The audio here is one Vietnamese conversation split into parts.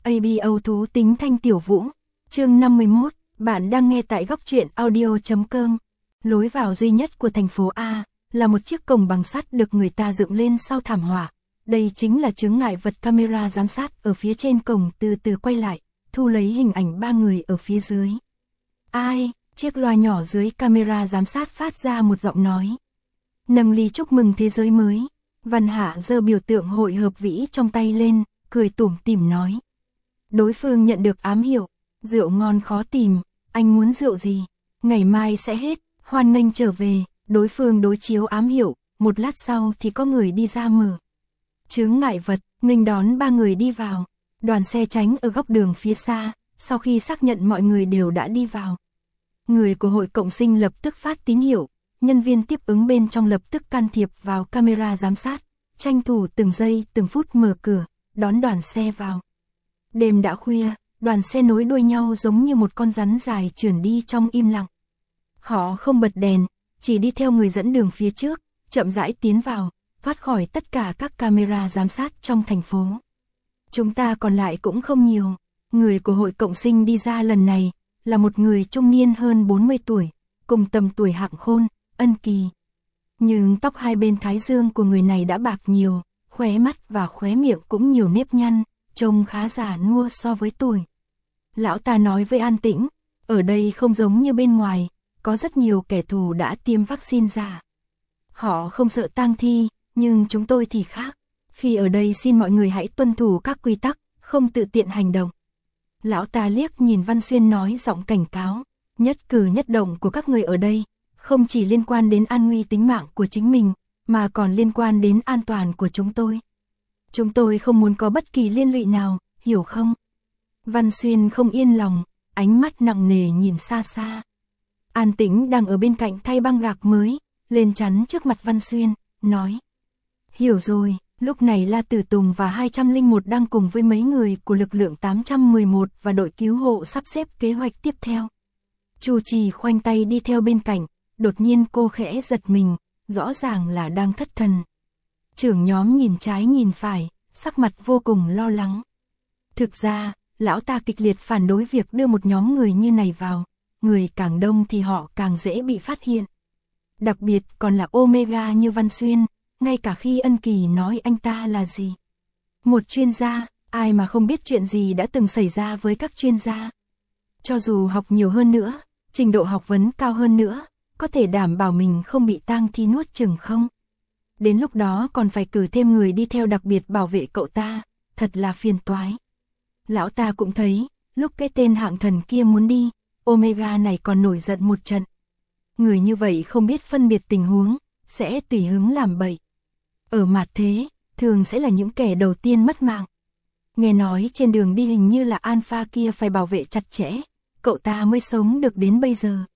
ABO thú tính Thanh Tiểu Vũ. Chương 51, bạn đang nghe tại góc truyện audio.com. Lối vào duy nhất của thành phố A là một chiếc cổng bằng sắt được người ta dựng lên sau thảm họa. Đây chính là chướng ngại vật camera giám sát ở phía trên cổng từ từ quay lại, thu lấy hình ảnh ba người ở phía dưới. Ai? Chiếc loa nhỏ dưới camera giám sát phát ra một giọng nói. Nâng ly chúc mừng thế giới mới. Văn Hạ giơ biểu tượng hội hợp vĩ trong tay lên, cười tủm tỉm nói. Đối phương nhận được ám hiệu, rượu ngon khó tìm, anh muốn rượu gì? Ngày mai sẽ hết, hoan nghênh trở về. Đối phương đối chiếu ám hiệu, một lát sau thì có người đi ra mở chướng ngại vật, nghênh đón ba người đi vào. Đoàn xe tránh ở góc đường phía xa, sau khi xác nhận mọi người đều đã đi vào. Người của hội cộng sinh lập tức phát tín hiệu, nhân viên tiếp ứng bên trong lập tức can thiệp vào camera giám sát, tranh thủ từng giây từng phút mở cửa, đón đoàn xe vào. Đêm đã khuya, đoàn xe nối đuôi nhau giống như một con rắn dài trườn đi trong im lặng. Họ không bật đèn, chỉ đi theo người dẫn đường phía trước, chậm rãi tiến vào, thoát khỏi tất cả các camera giám sát trong thành phố. Chúng ta còn lại cũng không nhiều. Người của hội cộng sinh đi ra lần này là một người trung niên hơn 40 tuổi, cùng tầm tuổi Hạng Khôn, Ân Kỳ. Nhưng tóc hai bên thái dương của người này đã bạc nhiều, khóe mắt và khóe miệng cũng nhiều nếp nhăn, trông khá già nua so với tuổi. Lão ta nói với An Tĩnh, ở đây không giống như bên ngoài, có rất nhiều kẻ thù đã tiêm vaccine giả. Họ không sợ tang thi, nhưng chúng tôi thì khác. Khi ở đây xin mọi người hãy tuân thủ các quy tắc, không tự tiện hành động. Lão ta liếc nhìn Văn Xuyên nói giọng cảnh cáo, nhất cử nhất động của các người ở đây, không chỉ liên quan đến an nguy tính mạng của chính mình, mà còn liên quan đến an toàn của chúng tôi. Chúng tôi không muốn có bất kỳ liên lụy nào, hiểu không? Văn Xuyên không yên lòng, ánh mắt nặng nề nhìn xa xa. An Tĩnh đang ở bên cạnh thay băng gạc mới, lên chắn trước mặt Văn Xuyên, nói. Hiểu rồi, lúc này La Tử Tùng và 201 đang cùng với mấy người của lực lượng 811 và đội cứu hộ sắp xếp kế hoạch tiếp theo. Chu Trì khoanh tay đi theo bên cạnh, đột nhiên cô khẽ giật mình, rõ ràng là đang thất thần. Trưởng nhóm nhìn trái nhìn phải, sắc mặt vô cùng lo lắng. Thực ra, lão ta kịch liệt phản đối việc đưa một nhóm người như này vào, người càng đông thì họ càng dễ bị phát hiện. Đặc biệt còn là Omega như Văn Xuyên, ngay cả khi Ân Kỳ nói anh ta là gì. Một chuyên gia, ai mà không biết chuyện gì đã từng xảy ra với các chuyên gia. Cho dù học nhiều hơn nữa, trình độ học vấn cao hơn nữa, có thể đảm bảo mình không bị tang thi nuốt chửng không? Đến lúc đó còn phải cử thêm người đi theo đặc biệt bảo vệ cậu ta, thật là phiền toái. Lão ta cũng thấy, lúc cái tên Hạng Thần kia muốn đi, Omega này còn nổi giận một trận. Người như vậy không biết phân biệt tình huống, sẽ tùy hứng làm bậy. Ở mặt thế, thường sẽ là những kẻ đầu tiên mất mạng. Nghe nói trên đường đi hình như là Alpha kia phải bảo vệ chặt chẽ, cậu ta mới sống được đến bây giờ.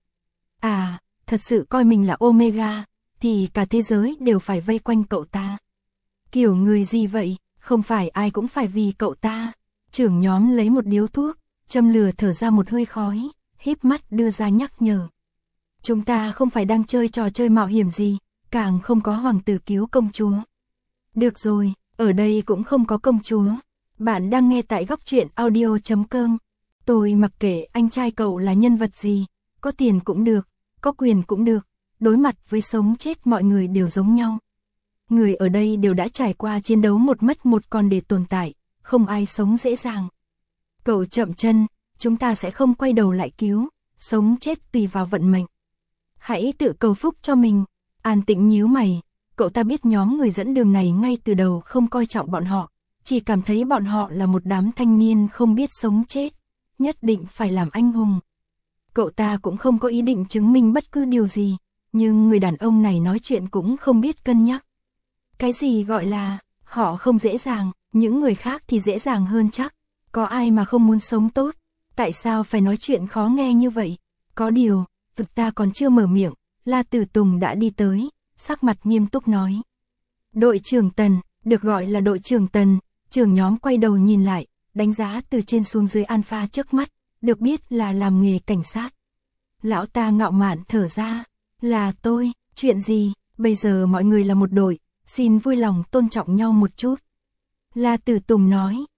À, thật sự coi mình là Omega, thì cả thế giới đều phải vây quanh cậu ta. Kiểu người gì vậy, không phải ai cũng phải vì cậu ta. Trưởng nhóm lấy một điếu thuốc, châm lửa thở ra một hơi khói, híp mắt đưa ra nhắc nhở. Chúng ta không phải đang chơi trò chơi mạo hiểm gì, càng không có hoàng tử cứu công chúa. Được rồi, ở đây cũng không có công chúa. Bạn đang nghe tại góc truyện audio.com. Tôi mặc kệ anh trai cậu là nhân vật gì, có tiền cũng được, có quyền cũng được, đối mặt với sống chết mọi người đều giống nhau. Người ở đây đều đã trải qua chiến đấu một mất một còn để tồn tại, không ai sống dễ dàng. Cậu chậm chân, chúng ta sẽ không quay đầu lại cứu, sống chết tùy vào vận mệnh. Hãy tự cầu phúc cho mình. An Tĩnh nhíu mày, cậu ta biết nhóm người dẫn đường này ngay từ đầu không coi trọng bọn họ, chỉ cảm thấy bọn họ là một đám thanh niên không biết sống chết, nhất định phải làm anh hùng. Cậu ta cũng không có ý định chứng minh bất cứ điều gì, nhưng người đàn ông này nói chuyện cũng không biết cân nhắc. Cái gì gọi là, họ không dễ dàng, những người khác thì dễ dàng hơn chắc, có ai mà không muốn sống tốt, tại sao phải nói chuyện khó nghe như vậy? Có điều, ta còn chưa mở miệng, La Tử Tùng đã đi tới, sắc mặt nghiêm túc nói. Đội trưởng Tần, được gọi là đội trưởng Tần, trưởng nhóm quay đầu nhìn lại, đánh giá từ trên xuống dưới Alpha trước mắt, được biết là làm nghề cảnh sát. Lão ta ngạo mạn thở ra, là tôi, chuyện gì, bây giờ mọi người là một đội, xin vui lòng tôn trọng nhau một chút. La Tử Tùng nói,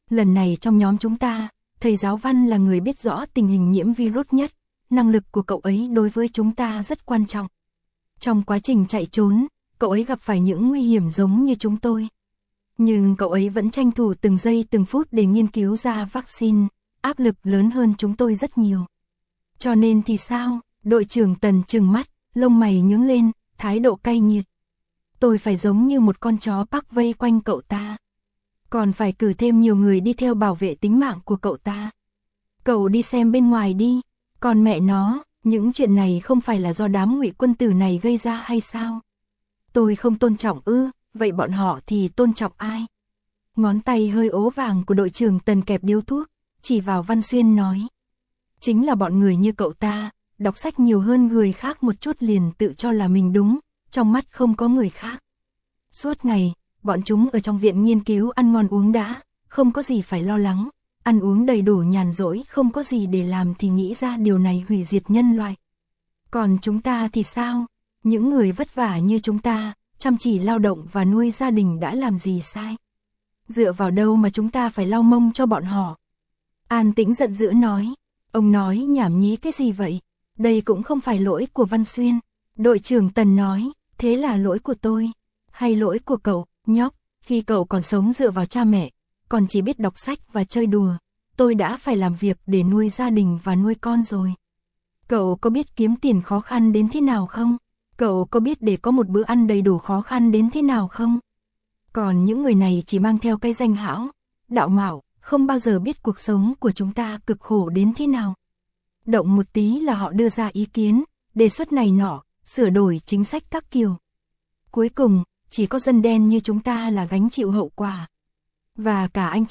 Lần này trong nhóm chúng ta, thầy giáo Văn là người biết rõ tình hình nhiễm virus nhất, năng lực của cậu ấy đối với chúng ta rất quan trọng. Trong quá trình chạy trốn, cậu ấy gặp phải những nguy hiểm giống như chúng tôi. Nhưng cậu ấy vẫn tranh thủ từng giây từng phút để nghiên cứu ra vaccine, áp lực lớn hơn chúng tôi rất nhiều. Cho nên thì sao? Đội trưởng Tần trừng mắt, lông mày nhướng lên, thái độ cay nghiệt. Tôi phải giống như một con chó Park vây quanh cậu ta. Còn phải cử thêm nhiều người đi theo bảo vệ tính mạng của cậu ta. Cậu đi xem bên ngoài đi. Còn mẹ nó, những chuyện này không phải là do đám ngụy quân tử này gây ra hay sao? Tôi không tôn trọng ư, vậy bọn họ thì tôn trọng ai? Ngón tay hơi ố vàng của đội trưởng Tần kẹp điếu thuốc, chỉ vào Văn Xuyên nói. Chính là bọn người như cậu ta, đọc sách nhiều hơn người khác một chút liền tự cho là mình đúng, trong mắt không có người khác. Suốt ngày, bọn chúng ở trong viện nghiên cứu ăn ngon uống đã, không có gì phải lo lắng, ăn uống đầy đủ nhàn rỗi không có gì để làm thì nghĩ ra điều này hủy diệt nhân loại. Còn chúng ta thì sao? Những người vất vả như chúng ta, chăm chỉ lao động và nuôi gia đình đã làm gì sai? Dựa vào đâu mà chúng ta phải lau mông cho bọn họ? An Tĩnh giận dữ nói, ông nói nhảm nhí cái gì vậy? Đây cũng không phải lỗi của Văn Xuyên. Đội trưởng Tần nói, thế là lỗi của tôi, hay lỗi của cậu, nhóc, khi cậu còn sống dựa vào cha mẹ, còn chỉ biết đọc sách và chơi đùa, tôi đã phải làm việc để nuôi gia đình và nuôi con rồi. Cậu có biết kiếm tiền khó khăn đến thế nào không? Cậu có biết để có một bữa ăn đầy đủ khó khăn đến thế nào không? Còn những người này chỉ mang theo cái danh hão, đạo mạo, không bao giờ biết cuộc sống của chúng ta cực khổ đến thế nào. Động một tí là họ đưa ra ý kiến, đề xuất này nọ, sửa đổi chính sách các kiểu. Cuối cùng, chỉ có dân đen như chúng ta là gánh chịu hậu quả. Và cả anh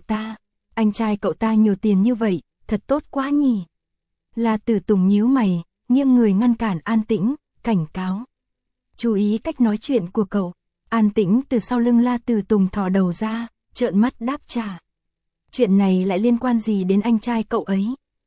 trai cậu ta nhiều tiền như vậy, thật tốt quá nhỉ. La Tử Tùng nhíu mày, nghiêng người ngăn cản An Tĩnh, cảnh cáo. Chú ý cách nói chuyện của cậu. An Tĩnh từ sau lưng La Tử Tùng thò đầu ra, trợn mắt đáp trả. Chuyện này lại liên quan gì đến anh trai cậu ấy?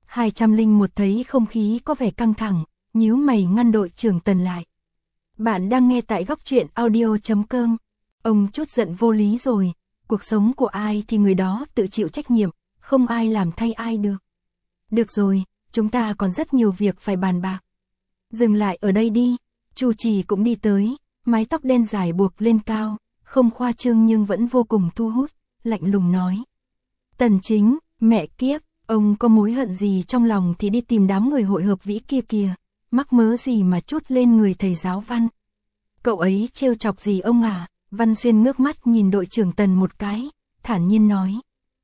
201 thấy không khí có vẻ căng thẳng, nhíu mày ngăn đội trưởng Tần lại. Bạn đang nghe tại góc truyện audio.com. Ông chút giận vô lý rồi, cuộc sống của ai thì người đó tự chịu trách nhiệm, không ai làm thay ai được. Được rồi, chúng ta còn rất nhiều việc phải bàn bạc. Dừng lại ở đây đi, Chu Trì cũng đi tới, mái tóc đen dài buộc lên cao, không khoa trương nhưng vẫn vô cùng thu hút, lạnh lùng nói. Tần Chính, mẹ kiếp, ông có mối hận gì trong lòng thì đi tìm đám người hội hợp vĩ kia kìa, mắc mớ gì mà trút lên người thầy giáo Văn. Cậu ấy trêu chọc gì ông à? Văn Xuyên ngước mắt nhìn đội trưởng Tần một cái, thản nhiên nói.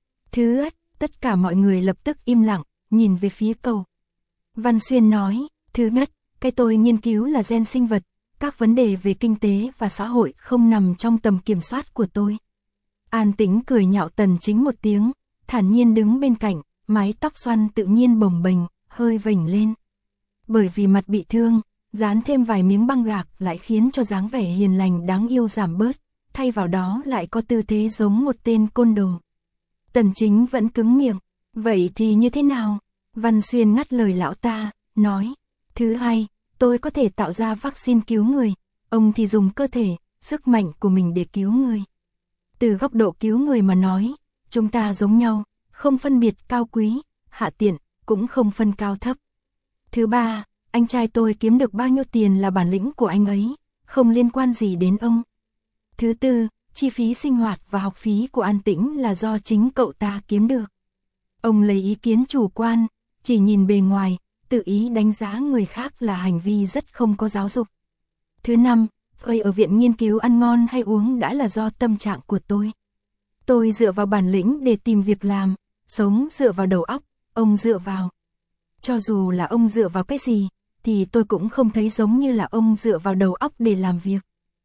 Thứ ất, tất cả mọi người lập tức im lặng, nhìn về phía cậu. Văn Xuyên nói, thứ nhất, cái tôi nghiên cứu là gen sinh vật, các vấn đề về kinh tế và xã hội không nằm trong tầm kiểm soát của tôi. An Tĩnh cười nhạo Tần Chính một tiếng, thản nhiên đứng bên cạnh, mái tóc xoăn tự nhiên bồng bềnh, hơi vểnh lên. Bởi vì mặt bị thương, dán thêm vài miếng băng gạc lại khiến cho dáng vẻ hiền lành đáng yêu giảm bớt, thay vào đó lại có tư thế giống một tên côn đồ. Tần Chính vẫn cứng miệng, vậy thì như thế nào? Văn Xuyên ngắt lời lão ta, nói, thứ hai, tôi có thể tạo ra vaccine cứu người, ông thì dùng cơ thể, sức mạnh của mình để cứu người. Từ góc độ cứu người mà nói, chúng ta giống nhau, không phân biệt cao quý, hạ tiện, cũng không phân cao thấp. Thứ ba, anh trai tôi kiếm được bao nhiêu tiền là bản lĩnh của anh ấy, không liên quan gì đến ông. Thứ tư, chi phí sinh hoạt và học phí của An Tĩnh là do chính cậu ta kiếm được. Ông lấy ý kiến chủ quan, chỉ nhìn bề ngoài, tự ý đánh giá người khác là hành vi rất không có giáo dục. Thứ năm, tôi ở viện nghiên cứu ăn ngon hay uống đã là do tâm trạng của tôi. Tôi dựa vào bản lĩnh để tìm việc làm, sống dựa vào đầu óc, ông dựa vào. Cho dù là ông dựa vào cái gì, thì tôi cũng không thấy giống như là ông dựa vào đầu óc để làm việc.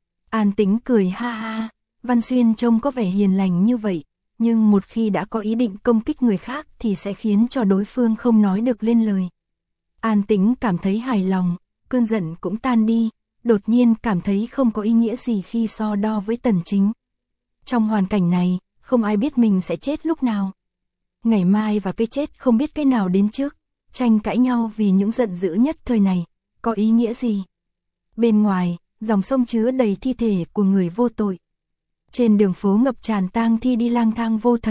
An Tĩnh cười ha ha, Văn Xuyên trông có vẻ hiền lành như vậy, nhưng một khi đã có ý định công kích người khác thì sẽ khiến cho đối phương không nói được lên lời. An Tĩnh cảm thấy hài lòng, cơn giận cũng tan đi, đột nhiên cảm thấy không có ý nghĩa gì khi so đo với Tần Chính. Trong hoàn cảnh này, không ai biết mình sẽ chết lúc nào. Ngày mai và cái chết không biết cái nào đến trước, tranh cãi nhau vì những giận dữ nhất thời này, có ý nghĩa gì? Bên ngoài, dòng sông chứa đầy thi thể của người vô tội. Trên đường phố ngập tràn tang thi đi lang thang vô thần,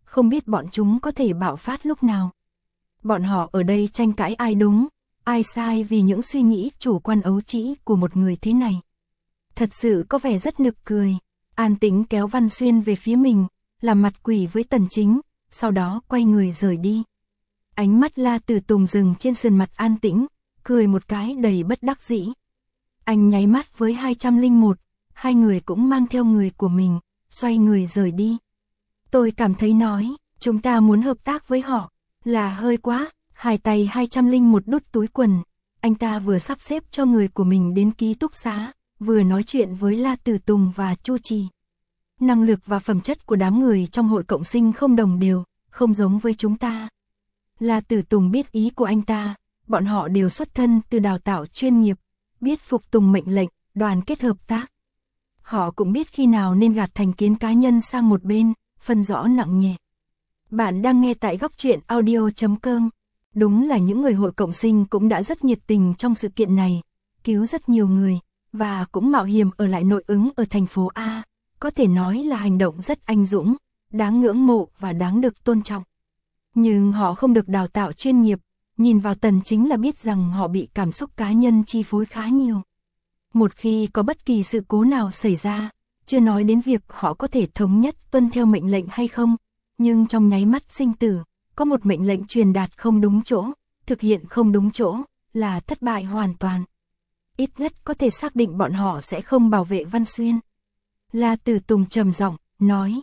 không biết bọn chúng có thể bạo phát lúc nào. Bọn họ ở đây tranh cãi ai đúng, ai sai vì những suy nghĩ chủ quan ấu trĩ của một người thế này. Thật sự có vẻ rất nực cười. An Tĩnh kéo Văn Xuyên về phía mình, làm mặt quỷ với Tần Chính, sau đó quay người rời đi. Ánh mắt La Tử Tùng dừng trên sườn mặt An Tĩnh, cười một cái đầy bất đắc dĩ. Anh nháy mắt với 201, hai người cũng mang theo người của mình, xoay người rời đi. Tôi cảm thấy nói, chúng ta muốn hợp tác với họ, là hơi quá. Hai tay 201 đút túi quần, anh ta vừa sắp xếp cho người của mình đến ký túc xá, vừa nói chuyện với La Tử Tùng và Chu Trì. Năng lực và phẩm chất của đám người trong hội cộng sinh không đồng đều, không giống với chúng ta. La Tử Tùng biết ý của anh ta, bọn họ đều xuất thân từ đào tạo chuyên nghiệp, biết phục tùng mệnh lệnh, đoàn kết hợp tác. Họ cũng biết khi nào nên gạt thành kiến cá nhân sang một bên, phân rõ nặng nhẹ. Bạn đang nghe tại góc truyện audio.com. Đúng là những người hội cộng sinh cũng đã rất nhiệt tình trong sự kiện này, cứu rất nhiều người, và cũng mạo hiểm ở lại nội ứng ở thành phố A, có thể nói là hành động rất anh dũng, đáng ngưỡng mộ và đáng được tôn trọng. Nhưng họ không được đào tạo chuyên nghiệp, nhìn vào Tần Chính là biết rằng họ bị cảm xúc cá nhân chi phối khá nhiều. Một khi có bất kỳ sự cố nào xảy ra, chưa nói đến việc họ có thể thống nhất tuân theo mệnh lệnh hay không, nhưng trong nháy mắt sinh tử, có một mệnh lệnh truyền đạt không đúng chỗ, thực hiện không đúng chỗ, là thất bại hoàn toàn. Ít nhất có thể xác định bọn họ sẽ không bảo vệ Văn Xuyên. La Tử Tùng trầm giọng nói,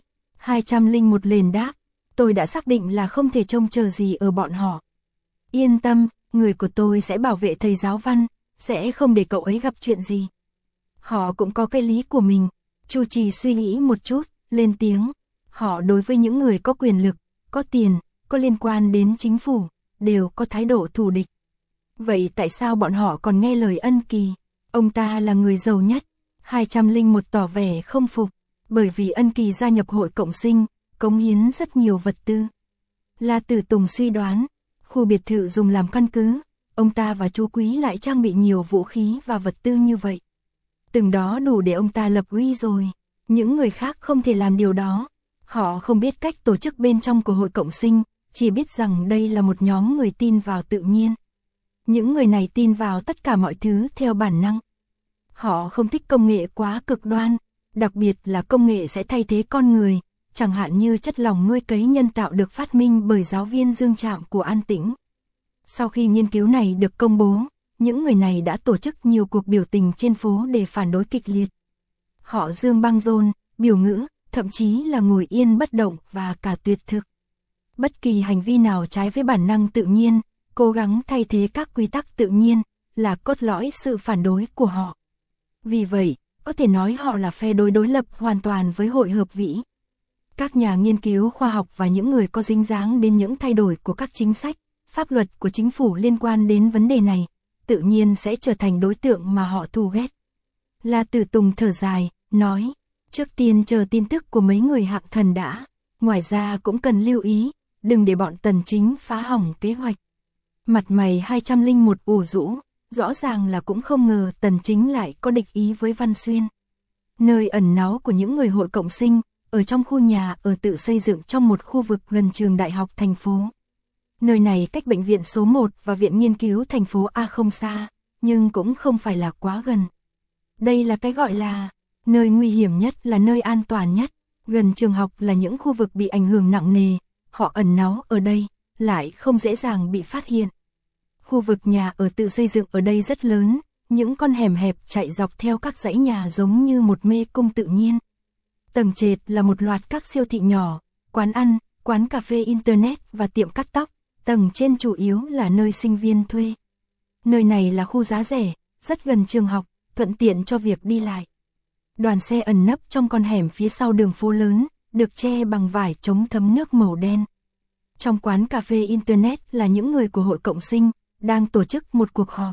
201 liền đáp, tôi đã xác định là không thể trông chờ gì ở bọn họ. Yên tâm, người của tôi sẽ bảo vệ thầy giáo Văn, sẽ không để cậu ấy gặp chuyện gì. Họ cũng có cái lý của mình. Chu Trì suy nghĩ một chút, lên tiếng. Họ đối với những người có quyền lực, có tiền, có liên quan đến chính phủ, đều có thái độ thù địch. Vậy tại sao bọn họ còn nghe lời Ân Kỳ? Ông ta là người giàu nhất. 201 tỏ vẻ không phục, bởi vì Ân Kỳ gia nhập hội cộng sinh, cống hiến rất nhiều vật tư. La Tử Tùng suy đoán, khu biệt thự dùng làm căn cứ, ông ta và chú Quý lại trang bị nhiều vũ khí và vật tư như vậy. Từng đó đủ để ông ta lập uy rồi, những người khác không thể làm điều đó. Họ không biết cách tổ chức bên trong của hội cộng sinh, chỉ biết rằng đây là một nhóm người tin vào tự nhiên. Những người này tin vào tất cả mọi thứ theo bản năng. Họ không thích công nghệ quá cực đoan, đặc biệt là công nghệ sẽ thay thế con người, chẳng hạn như chất lỏng nuôi cấy nhân tạo được phát minh bởi giáo viên Dương Trạm của An Tĩnh. Sau khi nghiên cứu này được công bố, những người này đã tổ chức nhiều cuộc biểu tình trên phố để phản đối kịch liệt. Họ dương băng rôn, biểu ngữ, thậm chí là ngồi yên bất động và cả tuyệt thực. Bất kỳ hành vi nào trái với bản năng tự nhiên, cố gắng thay thế các quy tắc tự nhiên, là cốt lõi sự phản đối của họ. Vì vậy, có thể nói họ là phe đối lập hoàn toàn với hội hợp vĩ. Các nhà nghiên cứu khoa học và những người có dính dáng đến những thay đổi của các chính sách, pháp luật của chính phủ liên quan đến vấn đề này, tự nhiên sẽ trở thành đối tượng mà họ thù ghét. La Tử Tùng thở dài, nói, trước tiên chờ tin tức của mấy người hạng thần đã, ngoài ra cũng cần lưu ý, đừng để bọn Tần Chính phá hỏng kế hoạch. Mặt mày 201 ủ rũ, rõ ràng là cũng không ngờ Tần Chính lại có địch ý với Văn Xuyên. Nơi ẩn náu của những người hội cộng sinh, ở trong khu nhà ở tự xây dựng trong một khu vực gần trường đại học thành phố. Nơi này cách bệnh viện số 1 và viện nghiên cứu thành phố A không xa, nhưng cũng không phải là quá gần. Đây là cái gọi là nơi nguy hiểm nhất, là nơi an toàn nhất, gần trường học là những khu vực bị ảnh hưởng nặng nề, họ ẩn náu ở đây, lại không dễ dàng bị phát hiện. Khu vực nhà ở tự xây dựng ở đây rất lớn, những con hẻm hẹp chạy dọc theo các dãy nhà giống như một mê cung tự nhiên. Tầng trệt là một loạt các siêu thị nhỏ, quán ăn, quán cà phê internet và tiệm cắt tóc, tầng trên chủ yếu là nơi sinh viên thuê. Nơi này là khu giá rẻ, rất gần trường học, thuận tiện cho việc đi lại. Đoàn xe ẩn nấp trong con hẻm phía sau đường phố lớn, được che bằng vải chống thấm nước màu đen. Trong quán cà phê internet là những người của hội cộng sinh, đang tổ chức một cuộc họp.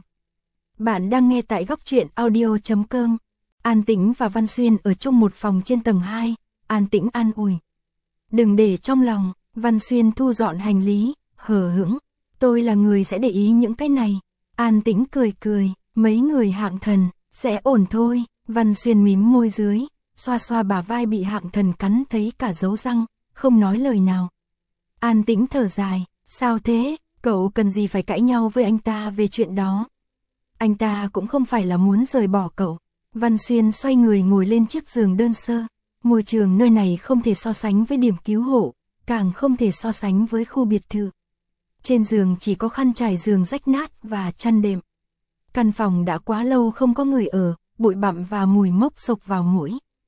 Bạn đang nghe tại góc truyện audio.com. An Tĩnh và Văn Xuyên ở chung một phòng trên tầng 2, An Tĩnh an ủi. Đừng để trong lòng, Văn Xuyên thu dọn hành lý, hờ hững. Tôi là người sẽ để ý những cái này. An Tĩnh cười cười, mấy người hạng thần, sẽ ổn thôi. Văn Xuyên mím môi dưới, xoa xoa bả vai bị hạng thần cắn thấy cả dấu răng, không nói lời nào. An Tĩnh thở dài, sao thế, cậu cần gì phải cãi nhau với anh ta về chuyện đó. Anh ta cũng không phải là muốn rời bỏ cậu. Văn Xuyên xoay người ngồi lên chiếc giường đơn sơ. Môi trường nơi này không thể so sánh với điểm cứu hộ, càng không thể so sánh với khu biệt thự. Trên giường chỉ có khăn trải giường rách nát và chăn đệm. Căn phòng đã quá lâu không có người ở, bụi bặm và mùi mốc xộc vào mũi.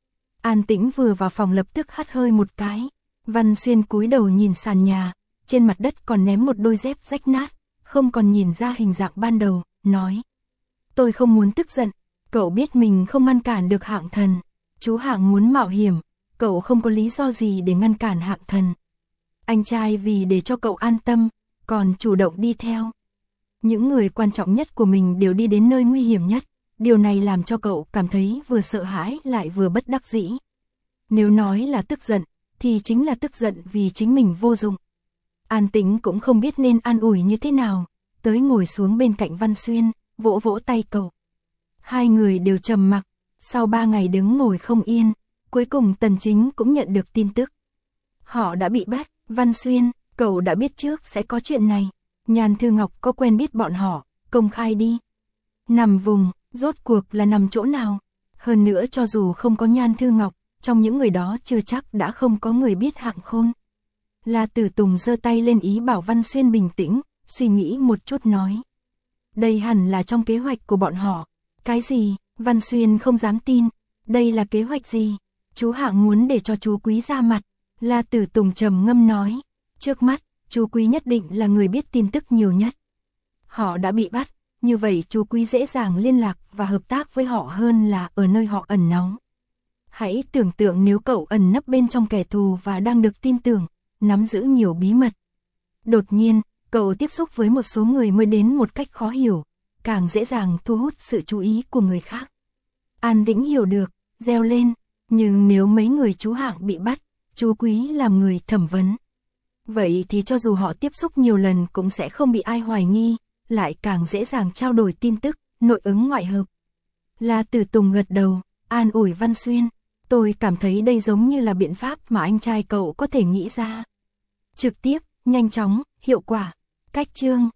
An Tĩnh vừa vào phòng lập tức hắt hơi một cái. Văn Xuyên cúi đầu nhìn sàn nhà, trên mặt đất còn ném một đôi dép rách nát, không còn nhìn ra hình dạng ban đầu, nói. Tôi không muốn tức giận, cậu biết mình không ngăn cản được Hạng Thần. Chú Hạng muốn mạo hiểm, cậu không có lý do gì để ngăn cản Hạng Thần. Anh trai vì để cho cậu an tâm, còn chủ động đi theo. Những người quan trọng nhất của mình đều đi đến nơi nguy hiểm nhất, điều này làm cho cậu cảm thấy vừa sợ hãi lại vừa bất đắc dĩ. Nếu nói là tức giận, thì chính là tức giận vì chính mình vô dụng. An Tĩnh cũng không biết nên an ủi như thế nào, tới ngồi xuống bên cạnh Văn Xuyên, vỗ vỗ tay cậu. Hai người đều trầm mặc, sau 3 ngày đứng ngồi không yên, cuối cùng Tần Chính cũng nhận được tin tức. Họ đã bị bắt. Văn Xuyên, cậu đã biết trước sẽ có chuyện này. Nhan Thư Ngọc có quen biết bọn họ, công khai đi. Nằm vùng, rốt cuộc là nằm chỗ nào? Hơn nữa cho dù không có Nhan Thư Ngọc, trong những người đó chưa chắc đã không có người biết Hạng Khôn. La Tử Tùng giơ tay lên ý bảo Văn Xuyên bình tĩnh, suy nghĩ một chút nói. Đây hẳn là trong kế hoạch của bọn họ. Cái gì? Văn Xuyên không dám tin. Đây là kế hoạch gì? Chú Hạng muốn để cho chú Quý ra mặt. La Tử Tùng trầm ngâm nói. Trước mắt, chú Quý nhất định là người biết tin tức nhiều nhất. Họ đã bị bắt, như vậy chú Quý dễ dàng liên lạc và hợp tác với họ hơn là ở nơi họ ẩn náu. Hãy tưởng tượng nếu cậu ẩn nấp bên trong kẻ thù và đang được tin tưởng, nắm giữ nhiều bí mật. Đột nhiên, cậu tiếp xúc với một số người mới đến một cách khó hiểu, càng dễ dàng thu hút sự chú ý của người khác. An Tĩnh hiểu được, reo lên, nhưng nếu mấy người chú Hạng bị bắt, chú Quý làm người thẩm vấn. Vậy thì cho dù họ tiếp xúc nhiều lần cũng sẽ không bị ai hoài nghi, lại càng dễ dàng trao đổi tin tức, nội ứng ngoại hợp. La Tử Tùng gật đầu, an ủi Văn Xuyên. Tôi cảm thấy đây giống như là biện pháp mà anh trai cậu có thể nghĩ ra. Trực tiếp, nhanh chóng, hiệu quả. Cách chương